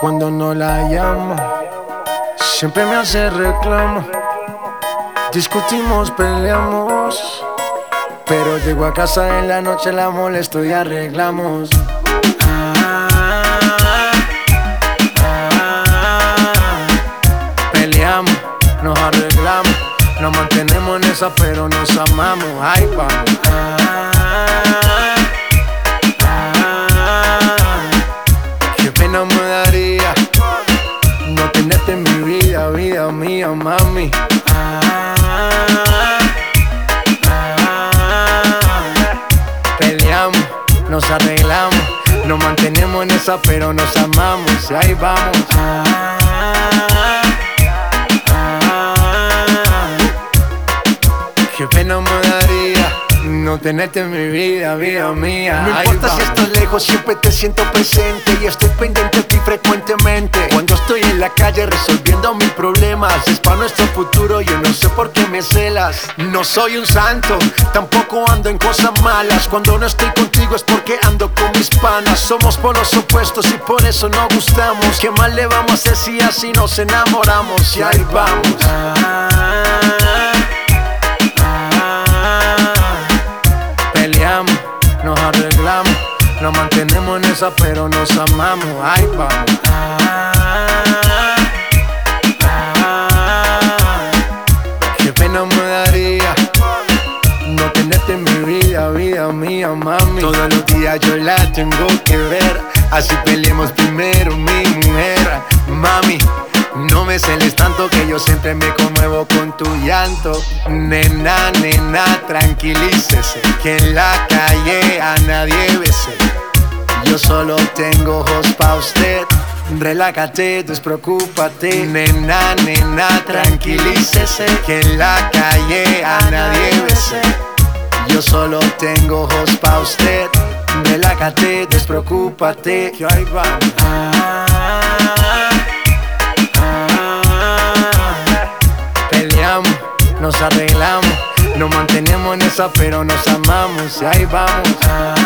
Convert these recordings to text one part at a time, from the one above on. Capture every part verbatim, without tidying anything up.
Cuando no la llamo, siempre me hace reclamo. Discutimos, peleamos, pero llego a casa en la noche, la molesto y arreglamos. Ah, ah, peleamos, nos arreglamos, nos mantenemos en esa, pero nos amamos. Ay, vamos. Ah, qué pena me daría no tenerte en mi vida, vida mía, mami. Ah, ah, peleamos, nos arreglamos, nos mantenemos en esa, pero nos amamos. Y ahí vamos. Ah, ah, qué pena me daría no tenerte en mi vida, vida mía. No importa si estás lejos, siempre te siento presente y estoy pendiente de ti frecuentemente. Cuando estoy en la calle resolviendo mis problemas, es para nuestro futuro, yo no sé por qué me celas. No soy un santo, tampoco ando en cosas malas. Cuando no estoy contigo es porque ando con mis panas. Somos polos opuestos y por eso nos gustamos. ¿Qué más le vamos a hacer si así nos enamoramos? Y ahí vamos. Ah, nos arreglamos, nos mantenemos en esa, pero nos amamos. Ay, vamos. Ah, ah, qué pena me daría no tenerte en mi vida, vida mía, mami. Todos los días yo la tengo que ver, así peleemos primero, mi mujer. Mami, no me celes tanto que yo siempre me conmuevo con tu llanto. Nena, nena, tranquilícese, que en la calle a nadie bese. Yo solo tengo ojos pa' usted. Relájate, despreocúpate. Nena, nena, tranquilícese, que en la calle a nadie bese. Yo solo tengo ojos pa' usted. Relájate, despreocúpate. Que ahí vamos. Ah, nos arreglamos, nos mantenemos en esa, pero nos amamos. Y ahí vamos. Ah,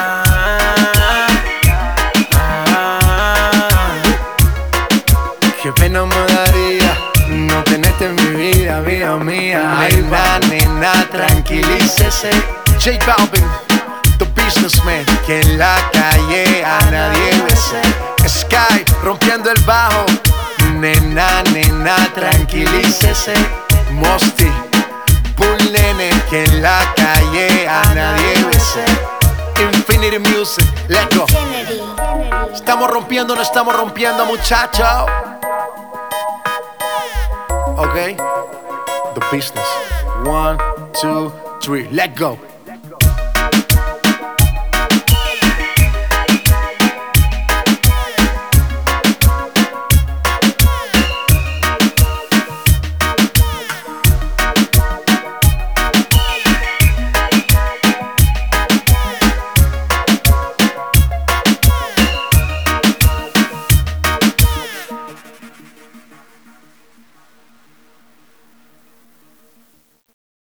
ah, qué pena me daría no tenerte en mi vida, vida mía. Ay, nena, nena, tranquilícese. J Balvin, the businessman, que en la calle a nadie bese. Sky, rompiendo el bajo. Nena, nena, tranquilícese. Mosty, Bull Nene, que en la calle a nadie bese. Infinity Music, let's go. Estamos rompiendo, no estamos rompiendo, muchachos. Ok, the business. One, two, three, let's go.